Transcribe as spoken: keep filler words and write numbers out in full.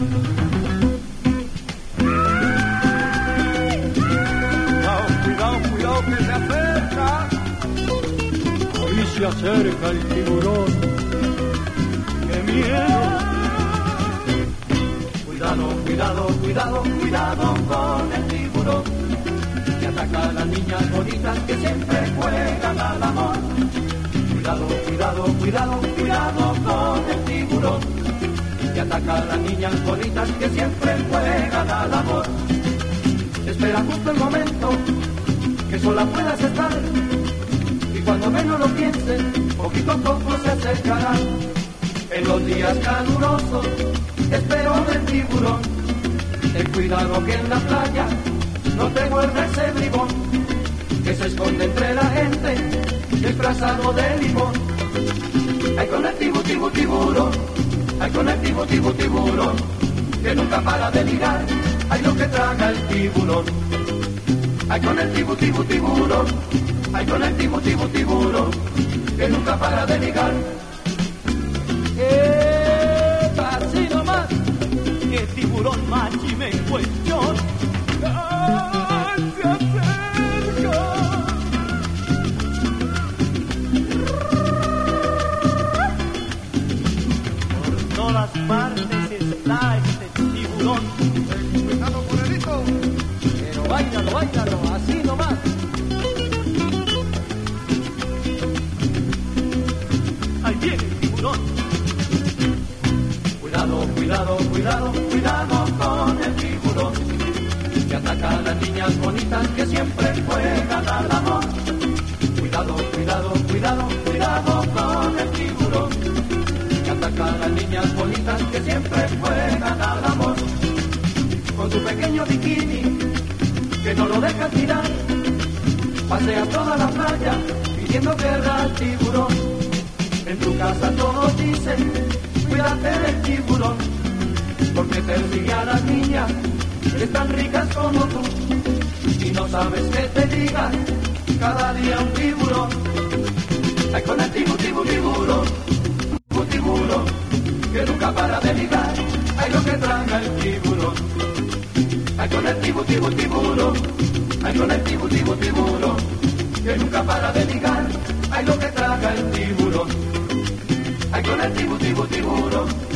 Se acerca el tiburón, qué miedo. Cuidado, cuidado, cuidado, cuidado con el tiburón, que ataca a las niñas bonitas que siempre juegan al amor. Cuidado, cuidado, cuidado, cuidado con el tiburón, que ataca a las niñas bonitas que siempre juegan al amor. Espera justo el momento que sola puedas estar, cuando menos lo pienses, poquito a poco se acercará. En los días calurosos, espero del tiburón. Ten cuidado que en la playa no te muerda ese bribón, que se esconde entre la gente, disfrazado de limón. Ay, con el tibu, tibu, tiburón. Ay, con el tibu, tibu, tiburón, que nunca para de ligar. Ay, lo que traga el tiburón. Ay, con el tibu, tibu, tiburón. Ay, con el tibu, tibu, tiburón, que nunca para de ligar. ¡Epa! Así nomás, que tiburón machi me cuestión. ¡Ah, se acerca! Por todas partes está este tiburón. ¡Cuidado, Morelito! Pero báilalo, báilalo, así nomás. Cuidado, cuidado, cuidado, cuidado con el tiburón, que ataca a las niñas bonitas que siempre juegan al amor. Cuidado, cuidado, cuidado, cuidado con el tiburón, que ataca a las niñas bonitas que siempre juegan al amor. Con su pequeño bikini, que no lo deja tirar, pasea toda la playa pidiendo guerra al tiburón. En tu casa todos dicen, cuídate del tiburón, porque persigue a las niñas que están ricas como tú. Y no sabes qué te diga cada día un tiburón. Ay, con el tibu, tibu, tiburón, un tiburón, que nunca para de ligar. Ay, lo que traga el tiburón. Ay, con el tibu, tibu, tiburón. Ay, con el tibu, tibu, tiburón, que nunca para de ligar. Ay, lo que traga el tiburón. Ay, con el tibu, tibu, tiburón.